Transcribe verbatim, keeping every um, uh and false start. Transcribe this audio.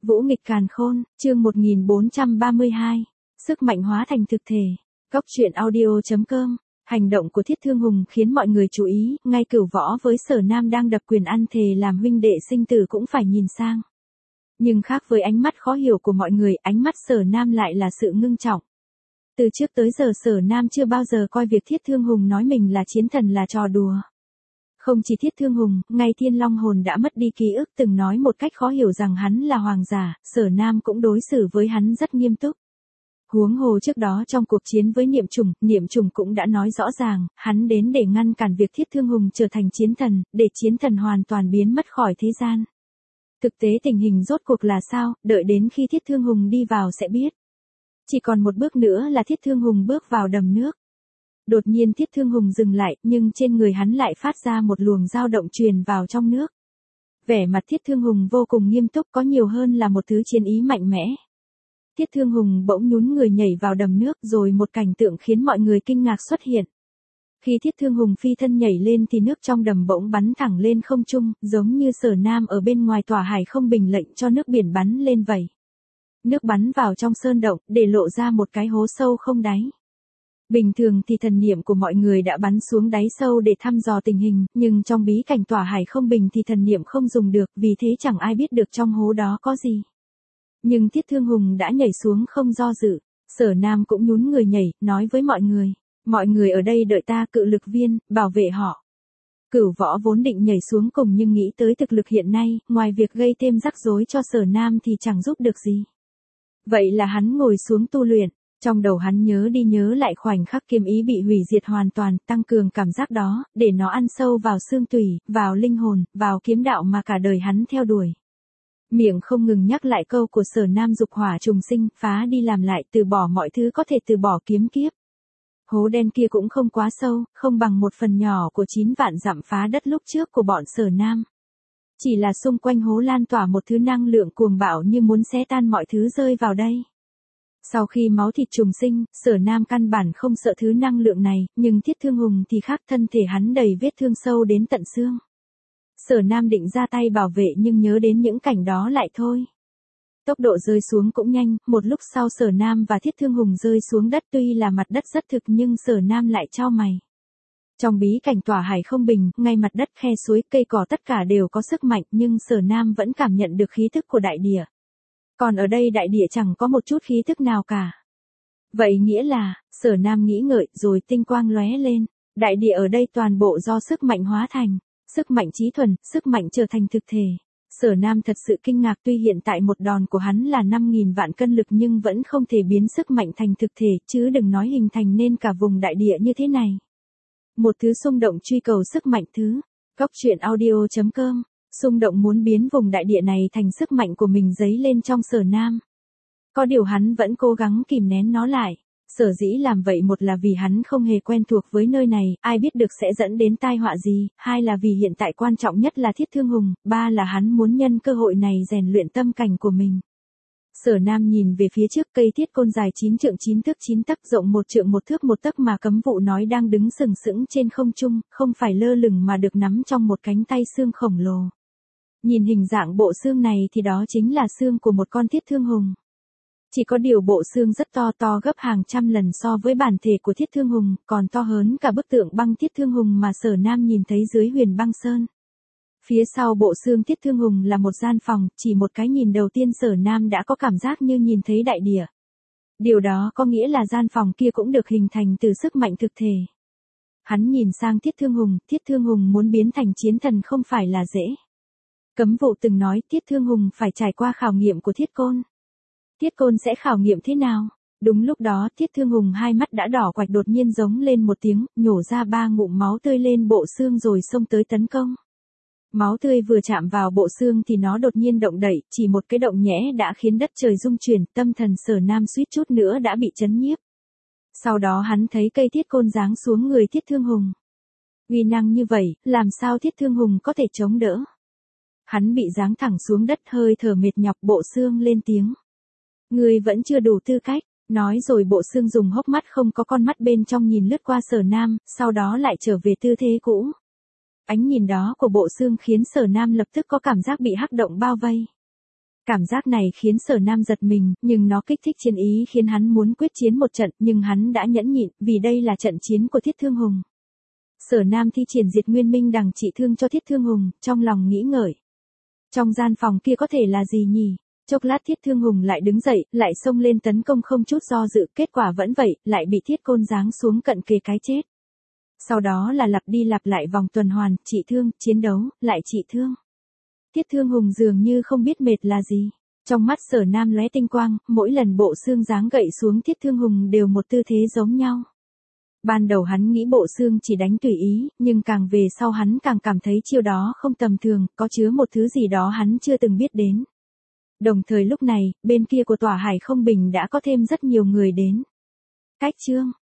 Vũ nghịch càn khôn, chương một nghìn bốn trăm ba mươi hai. Sức mạnh hóa thành thực thể. Góc truyện audio chấm com. Hành động của Thiết Thương Hùng khiến mọi người chú ý, ngay Cửu Võ với Sở Nam đang đập quyền ăn thề làm huynh đệ sinh tử cũng phải nhìn sang. Nhưng khác với ánh mắt khó hiểu của mọi người, ánh mắt Sở Nam lại là sự ngưng trọng. Từ trước tới giờ Sở Nam chưa bao giờ coi việc Thiết Thương Hùng nói mình là chiến thần là trò đùa. Không chỉ Thiết Thương Hùng, ngay Thiên Long Hồn đã mất đi ký ức từng nói một cách khó hiểu rằng hắn là hoàng giả, Sở Nam cũng đối xử với hắn rất nghiêm túc. Huống hồ trước đó trong cuộc chiến với Niệm Trùng, Niệm Trùng cũng đã nói rõ ràng, hắn đến để ngăn cản việc Thiết Thương Hùng trở thành chiến thần, để chiến thần hoàn toàn biến mất khỏi thế gian. Thực tế tình hình rốt cuộc là sao, đợi đến khi Thiết Thương Hùng đi vào sẽ biết. Chỉ còn một bước nữa là Thiết Thương Hùng bước vào đầm nước. Đột nhiên Thiết Thương Hùng dừng lại, nhưng trên người hắn lại phát ra một luồng dao động truyền vào trong nước. Vẻ mặt Thiết Thương Hùng vô cùng nghiêm túc, có nhiều hơn là một thứ chiến ý mạnh mẽ. Thiết Thương Hùng bỗng nhún người nhảy vào đầm nước, rồi một cảnh tượng khiến mọi người kinh ngạc xuất hiện. Khi Thiết Thương Hùng phi thân nhảy lên thì nước trong đầm bỗng bắn thẳng lên không trung, giống như Sở Nam ở bên ngoài tòa hải không bình lệnh cho nước biển bắn lên vậy. Nước bắn vào trong sơn động, để lộ ra một cái hố sâu không đáy. Bình thường thì thần niệm của mọi người đã bắn xuống đáy sâu để thăm dò tình hình, nhưng trong bí cảnh tỏa hải không bình thì thần niệm không dùng được, vì thế chẳng ai biết được trong hố đó có gì. Nhưng Thiết Thương Hùng đã nhảy xuống không do dự, Sở Nam cũng nhún người nhảy, nói với mọi người, mọi người ở đây đợi ta, cự lực viên, bảo vệ họ. Cửu Võ vốn định nhảy xuống cùng nhưng nghĩ tới thực lực hiện nay, ngoài việc gây thêm rắc rối cho Sở Nam thì chẳng giúp được gì. Vậy là hắn ngồi xuống tu luyện. Trong đầu hắn nhớ đi nhớ lại khoảnh khắc kiếm ý bị hủy diệt hoàn toàn, tăng cường cảm giác đó, để nó ăn sâu vào xương tủy, vào linh hồn, vào kiếm đạo mà cả đời hắn theo đuổi. Miệng không ngừng nhắc lại câu của Sở Nam, dục hỏa trùng sinh, phá đi làm lại, từ bỏ mọi thứ có thể từ bỏ kiếm kiếp. Hố đen kia cũng không quá sâu, không bằng một phần nhỏ của chín vạn dặm phá đất lúc trước của bọn Sở Nam. Chỉ là xung quanh hố lan tỏa một thứ năng lượng cuồng bạo như muốn xé tan mọi thứ rơi vào đây. Sau khi máu thịt trùng sinh, Sở Nam căn bản không sợ thứ năng lượng này, nhưng Thiết Thương Hùng thì khác, thân thể hắn đầy vết thương sâu đến tận xương. Sở Nam định ra tay bảo vệ nhưng nhớ đến những cảnh đó lại thôi. Tốc độ rơi xuống cũng nhanh, một lúc sau Sở Nam và Thiết Thương Hùng rơi xuống đất, tuy là mặt đất rất thực nhưng Sở Nam lại chau mày. Trong bí cảnh tỏa hải không bình, ngay mặt đất, khe suối, cây cỏ tất cả đều có sức mạnh, nhưng Sở Nam vẫn cảm nhận được khí thức của đại địa. Còn ở đây đại địa chẳng có một chút khí thức nào cả. Vậy nghĩa là, Sở Nam nghĩ ngợi, rồi tinh quang lóe lên, đại địa ở đây toàn bộ do sức mạnh hóa thành, sức mạnh trí thuần, sức mạnh trở thành thực thể. Sở Nam thật sự kinh ngạc, tuy hiện tại một đòn của hắn là năm nghìn vạn cân lực nhưng vẫn không thể biến sức mạnh thành thực thể, chứ đừng nói hình thành nên cả vùng đại địa như thế này. Một thứ xung động truy cầu sức mạnh thứ. Góc truyện audio chấm com. Xung động muốn biến vùng đại địa này thành sức mạnh của mình dấy lên trong Sở Nam. Có điều hắn vẫn cố gắng kìm nén nó lại. Sở dĩ làm vậy, một là vì hắn không hề quen thuộc với nơi này, ai biết được sẽ dẫn đến tai họa gì, hai là vì hiện tại quan trọng nhất là Thiết Thương Hùng, ba là hắn muốn nhân cơ hội này rèn luyện tâm cảnh của mình. Sở Nam nhìn về phía trước, cây thiết côn dài chín trượng chín thước chín tấc, rộng một trượng một thước một tấc mà Cấm Vụ nói đang đứng sừng sững trên không trung, không phải lơ lửng mà được nắm trong một cánh tay xương khổng lồ. Nhìn hình dạng bộ xương này thì đó chính là xương của một con Thiết Thương Hùng. Chỉ có điều bộ xương rất to, to gấp hàng trăm lần so với bản thể của Thiết Thương Hùng, còn to hơn cả bức tượng băng Thiết Thương Hùng mà Sở Nam nhìn thấy dưới Huyền Băng Sơn. Phía sau bộ xương Thiết Thương Hùng là một gian phòng, chỉ một cái nhìn đầu tiên Sở Nam đã có cảm giác như nhìn thấy đại địa. Điều đó có nghĩa là gian phòng kia cũng được hình thành từ sức mạnh thực thể. Hắn nhìn sang Thiết Thương Hùng, Thiết Thương Hùng muốn biến thành chiến thần không phải là dễ. Cấm Vụ từng nói Thiết Thương Hùng phải trải qua khảo nghiệm của Thiết Côn. Thiết Côn sẽ khảo nghiệm thế nào? Đúng lúc đó Thiết Thương Hùng hai mắt đã đỏ quạch, đột nhiên giống lên một tiếng, nhổ ra ba ngụm máu tươi lên bộ xương rồi xông tới tấn công. Máu tươi vừa chạm vào bộ xương thì nó đột nhiên động đậy, chỉ một cái động nhẽ đã khiến đất trời rung chuyển, tâm thần Sở Nam suýt chút nữa đã bị chấn nhiếp. Sau đó hắn thấy cây thiết côn giáng xuống người Thiết Thương Hùng. Uy năng như vậy, làm sao Thiết Thương Hùng có thể chống đỡ? Hắn bị giáng thẳng xuống đất, hơi thở mệt nhọc, bộ xương lên tiếng. Ngươi vẫn chưa đủ tư cách, nói rồi bộ xương dùng hốc mắt không có con mắt bên trong nhìn lướt qua Sở Nam, sau đó lại trở về tư thế cũ. Ánh nhìn đó của bộ xương khiến Sở Nam lập tức có cảm giác bị hắc động bao vây. Cảm giác này khiến Sở Nam giật mình, nhưng nó kích thích chiến ý khiến hắn muốn quyết chiến một trận, nhưng hắn đã nhẫn nhịn, vì đây là trận chiến của Thiết Thương Hùng. Sở Nam thi triển Diệt Nguyên Minh đằng trị thương cho Thiết Thương Hùng, trong lòng nghĩ ngợi. Trong gian phòng kia có thể là gì nhỉ? Chốc lát Thiết Thương Hùng lại đứng dậy, lại xông lên tấn công không chút do dự, kết quả vẫn vậy, lại bị Thiết Côn giáng xuống cận kề cái chết. Sau đó là lặp đi lặp lại vòng tuần hoàn, trị thương, chiến đấu, lại trị thương. Thiết Thương Hùng dường như không biết mệt là gì. Trong mắt Sở Nam lóe tinh quang, mỗi lần bộ xương giáng gậy xuống Thiết Thương Hùng đều một tư thế giống nhau. Ban đầu hắn nghĩ bộ xương chỉ đánh tùy ý, nhưng càng về sau hắn càng cảm thấy chiêu đó không tầm thường, có chứa một thứ gì đó hắn chưa từng biết đến. Đồng thời lúc này, bên kia của tòa Hải Không Bình đã có thêm rất nhiều người đến. Cách chương